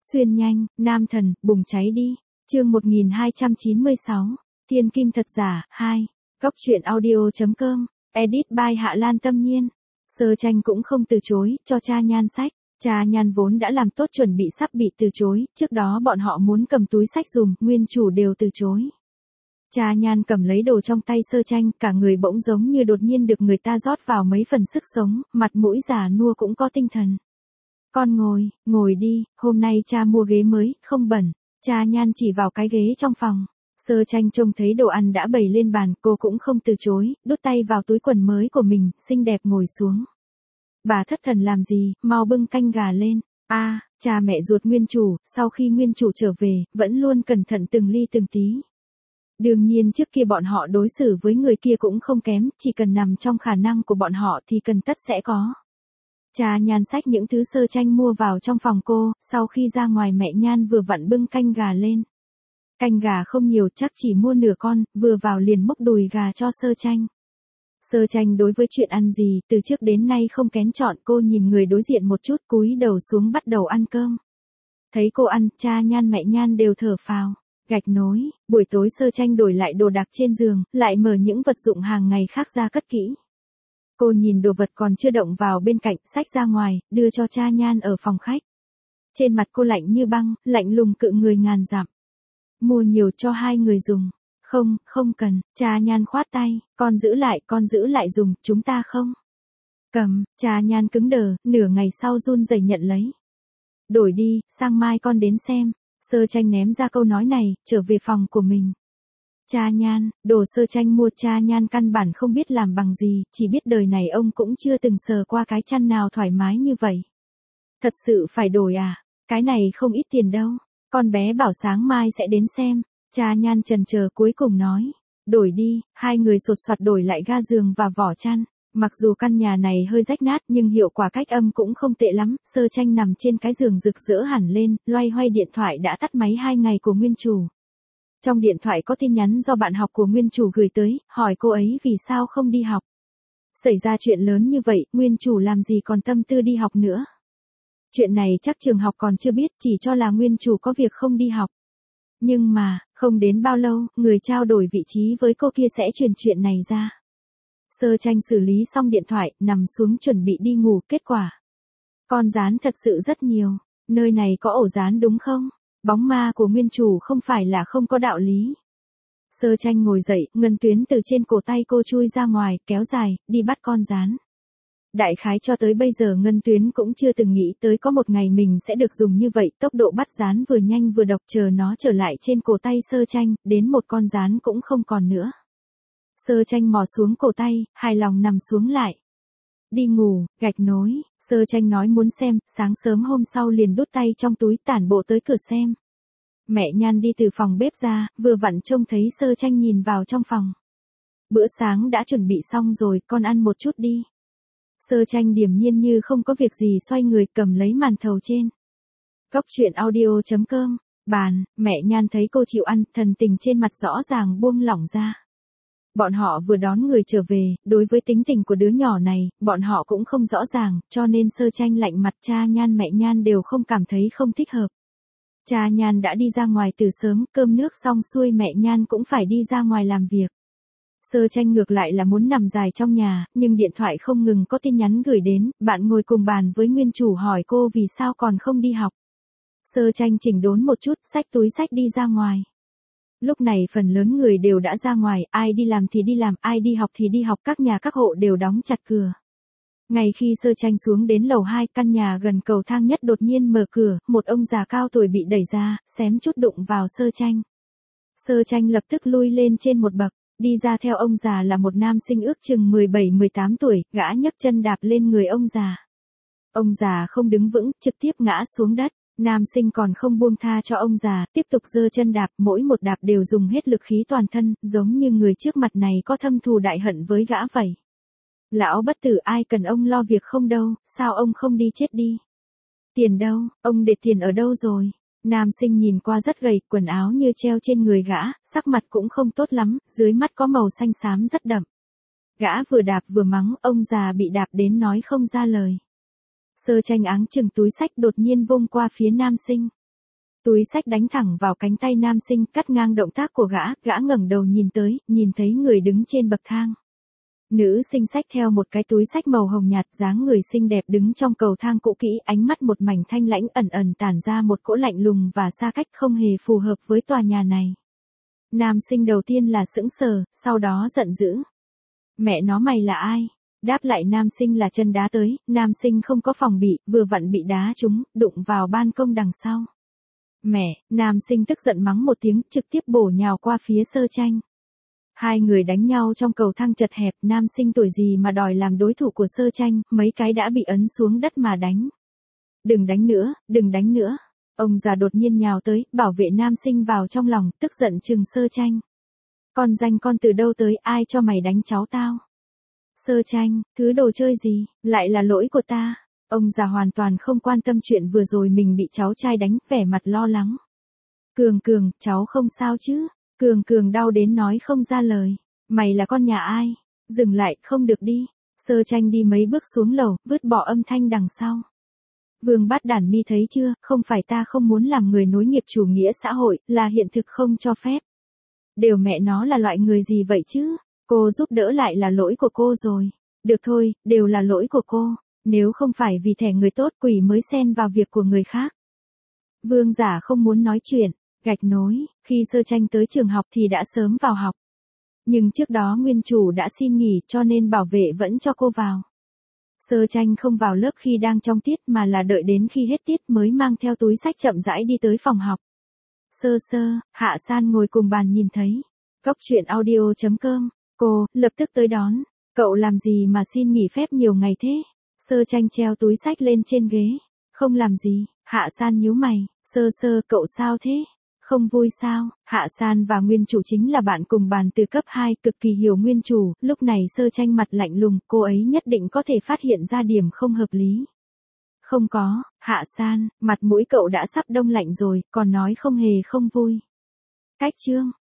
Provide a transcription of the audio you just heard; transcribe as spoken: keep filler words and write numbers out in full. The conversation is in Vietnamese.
Xuyên nhanh, nam thần, bùng cháy đi. Chương một nghìn hai trăm chín mươi sáu, Thiên kim thật giả, hai. Góc truyện audio.com, edit by Hạ Lan Tâm Nhiên. Sơ Tranh cũng không từ chối, cho cha Nhan sách. Cha Nhan vốn đã làm tốt chuẩn bị sắp bị từ chối, trước đó bọn họ muốn cầm túi sách dùm, nguyên chủ đều từ chối. Cha Nhan cầm lấy đồ trong tay Sơ Tranh, cả người bỗng giống như đột nhiên được người ta rót vào mấy phần sức sống, mặt mũi già nua cũng có tinh thần. Con ngồi, ngồi đi, hôm nay cha mua ghế mới, không bẩn. Cha Nhan chỉ vào cái ghế trong phòng. Sơ Tranh trông thấy đồ ăn đã bày lên bàn, cô cũng không từ chối, đút tay vào túi quần mới của mình, xinh đẹp ngồi xuống. Bà thất thần làm gì, mau bưng canh gà lên. A, à, cha mẹ ruột nguyên chủ, sau khi nguyên chủ trở về, vẫn luôn cẩn thận từng ly từng tí. Đương nhiên trước kia bọn họ đối xử với người kia cũng không kém, chỉ cần nằm trong khả năng của bọn họ thì cần tất sẽ có. Cha Nhan xách những thứ Sơ Tranh mua vào trong phòng cô, sau khi ra ngoài mẹ Nhan vừa vặn bưng canh gà lên. Canh gà không nhiều, chắc chỉ mua nửa con, vừa vào liền múc đùi gà cho Sơ Tranh. Sơ Tranh đối với chuyện ăn gì, từ trước đến nay không kén chọn, cô nhìn người đối diện một chút, cúi đầu xuống bắt đầu ăn cơm. Thấy cô ăn, cha Nhan mẹ Nhan đều thở phào. Gạch nối, buổi tối Sơ Tranh đổi lại đồ đạc trên giường, lại mở những vật dụng hàng ngày khác ra cất kỹ. Cô nhìn đồ vật còn chưa động vào bên cạnh, xách ra ngoài, đưa cho cha Nhan ở phòng khách. Trên mặt cô lạnh như băng, lạnh lùng cự người ngàn dặm. Mua nhiều cho hai người dùng. Không, không cần, cha Nhan khoát tay, con giữ lại, con giữ lại dùng, chúng ta không. Cầm, cha Nhan cứng đờ, nửa ngày sau run rẩy nhận lấy. Đổi đi, sang mai con đến xem. Sơ Tranh ném ra câu nói này, trở về phòng của mình. Cha Nhan, đồ Sơ Tranh mua cha Nhan căn bản không biết làm bằng gì, chỉ biết đời này ông cũng chưa từng sờ qua cái chăn nào thoải mái như vậy. Thật sự phải đổi à? Cái này không ít tiền đâu. Con bé bảo sáng mai sẽ đến xem. Cha Nhan chần chờ cuối cùng nói. Đổi đi, hai người sột soạt đổi lại ga giường và vỏ chăn. Mặc dù căn nhà này hơi rách nát nhưng hiệu quả cách âm cũng không tệ lắm. Sơ Tranh nằm trên cái giường rực rỡ hẳn lên, loay hoay điện thoại đã tắt máy hai ngày của nguyên chủ. Trong điện thoại có tin nhắn do bạn học của nguyên chủ gửi tới, hỏi cô ấy vì sao không đi học. Xảy ra chuyện lớn như vậy, nguyên chủ làm gì còn tâm tư đi học nữa. Chuyện này chắc trường học còn chưa biết, chỉ cho là nguyên chủ có việc không đi học. Nhưng mà, không đến bao lâu, người trao đổi vị trí với cô kia sẽ truyền chuyện này ra. Sơ Tranh xử lý xong điện thoại, nằm xuống chuẩn bị đi ngủ, kết quả. Con gián thật sự rất nhiều, nơi này có ổ gián đúng không? Bóng ma của nguyên chủ không phải là không có đạo lý. Sơ Tranh ngồi dậy, ngân tuyến từ trên cổ tay cô chui ra ngoài, kéo dài, đi bắt con gián. Đại khái cho tới bây giờ ngân tuyến cũng chưa từng nghĩ tới có một ngày mình sẽ được dùng như vậy, tốc độ bắt gián vừa nhanh vừa độc, chờ nó trở lại trên cổ tay Sơ Tranh, đến một con gián cũng không còn nữa. Sơ Tranh mò xuống cổ tay, hài lòng nằm xuống lại. Đi ngủ, gạch nối, Sơ Tranh nói muốn xem, sáng sớm hôm sau liền đút tay trong túi tản bộ tới cửa xem. Mẹ Nhan đi từ phòng bếp ra, vừa vặn trông thấy Sơ Tranh nhìn vào trong phòng. Bữa sáng đã chuẩn bị xong rồi, con ăn một chút đi. Sơ Tranh điềm nhiên như không có việc gì xoay người cầm lấy màn thầu trên. Góc truyện audio.com, bàn, mẹ Nhan thấy cô chịu ăn, thần tình trên mặt rõ ràng buông lỏng ra. Bọn họ vừa đón người trở về, đối với tính tình của đứa nhỏ này, bọn họ cũng không rõ ràng, cho nên Sơ Tranh lạnh mặt, cha Nhan mẹ Nhan đều không cảm thấy không thích hợp. Cha Nhan đã đi ra ngoài từ sớm, cơm nước xong xuôi mẹ Nhan cũng phải đi ra ngoài làm việc. Sơ Tranh ngược lại là muốn nằm dài trong nhà, nhưng điện thoại không ngừng có tin nhắn gửi đến, bạn ngồi cùng bàn với nguyên chủ hỏi cô vì sao còn không đi học. Sơ Tranh chỉnh đốn một chút, xách túi xách đi ra ngoài. Lúc này phần lớn người đều đã ra ngoài, ai đi làm thì đi làm, ai đi học thì đi học, các nhà các hộ đều đóng chặt cửa. Ngay khi Sơ Tranh xuống đến lầu hai, căn nhà gần cầu thang nhất đột nhiên mở cửa, một ông già cao tuổi bị đẩy ra, xém chút đụng vào Sơ Tranh. Sơ Tranh lập tức lui lên trên một bậc, đi ra theo ông già là một nam sinh ước chừng mười bảy mười tám tuổi, gã nhấc chân đạp lên người ông già. Ông già không đứng vững, trực tiếp ngã xuống đất. Nam sinh còn không buông tha cho ông già, tiếp tục giơ chân đạp, mỗi một đạp đều dùng hết lực khí toàn thân, giống như người trước mặt này có thâm thù đại hận với gã vậy. Lão bất tử, ai cần ông lo việc không đâu, sao ông không đi chết đi? Tiền đâu, ông để tiền ở đâu rồi? Nam sinh nhìn qua rất gầy, quần áo như treo trên người gã, sắc mặt cũng không tốt lắm, dưới mắt có màu xanh xám rất đậm. Gã vừa đạp vừa mắng, ông già bị đạp đến nói không ra lời. Sơ Tranh áng chừng túi xách đột nhiên vung qua phía nam sinh. Túi xách đánh thẳng vào cánh tay nam sinh, cắt ngang động tác của gã, gã ngẩng đầu nhìn tới, nhìn thấy người đứng trên bậc thang. Nữ sinh xách theo một cái túi xách màu hồng nhạt, dáng người xinh đẹp đứng trong cầu thang cũ kỹ, ánh mắt một mảnh thanh lãnh, ẩn ẩn tản ra một cỗ lạnh lùng và xa cách không hề phù hợp với tòa nhà này. Nam sinh đầu tiên là sững sờ, sau đó giận dữ. Mẹ nó mày là ai? Đáp lại nam sinh là chân đá tới, nam sinh không có phòng bị, vừa vặn bị đá trúng, đụng vào ban công đằng sau. Mẹ, nam sinh tức giận mắng một tiếng, trực tiếp bổ nhào qua phía Sơ Tranh. Hai người đánh nhau trong cầu thang chật hẹp, nam sinh tuổi gì mà đòi làm đối thủ của Sơ Tranh, mấy cái đã bị ấn xuống đất mà đánh. Đừng đánh nữa, đừng đánh nữa. Ông già đột nhiên nhào tới, bảo vệ nam sinh vào trong lòng, tức giận trừng Sơ Tranh. Con danh con từ đâu tới, ai cho mày đánh cháu tao? Sơ Tranh, thứ đồ chơi gì, lại là lỗi của ta. Ông già hoàn toàn không quan tâm chuyện vừa rồi mình bị cháu trai đánh, vẻ mặt lo lắng. Cường Cường, cháu không sao chứ? Cường Cường đau đến nói không ra lời. Mày là con nhà ai? Dừng lại, không được đi. Sơ Tranh đi mấy bước xuống lầu, vứt bỏ âm thanh đằng sau. Vương Bát Đản Mi thấy chưa, không phải ta không muốn làm người nối nghiệp chủ nghĩa xã hội, là hiện thực không cho phép. Đều mẹ nó là loại người gì vậy chứ? Cô giúp đỡ lại là lỗi của cô rồi. Được thôi, đều là lỗi của cô. Nếu không phải vì thẻ người tốt, quỷ mới xen vào việc của người khác. Vương giả không muốn nói chuyện. Gạch nối, khi Sơ Tranh tới trường học thì đã sớm vào học. Nhưng trước đó nguyên chủ đã xin nghỉ cho nên bảo vệ vẫn cho cô vào. Sơ Tranh không vào lớp khi đang trong tiết mà là đợi đến khi hết tiết mới mang theo túi sách chậm rãi đi tới phòng học. Sơ Sơ, Hạ San ngồi cùng bàn nhìn thấy. Góc truyện audio chấm com, cô, lập tức tới đón. Cậu làm gì mà xin nghỉ phép nhiều ngày thế? Sơ Tranh treo túi sách lên trên ghế. Không làm gì, Hạ San nhíu mày. Sơ Sơ, cậu sao thế? Không vui sao? Hạ San và nguyên chủ chính là bạn cùng bàn từ cấp hai, cực kỳ hiểu nguyên chủ, lúc này Sơ Tranh mặt lạnh lùng, cô ấy nhất định có thể phát hiện ra điểm không hợp lý. Không có, Hạ San, mặt mũi cậu đã sắp đông lạnh rồi, còn nói không hề không vui. Cách chương.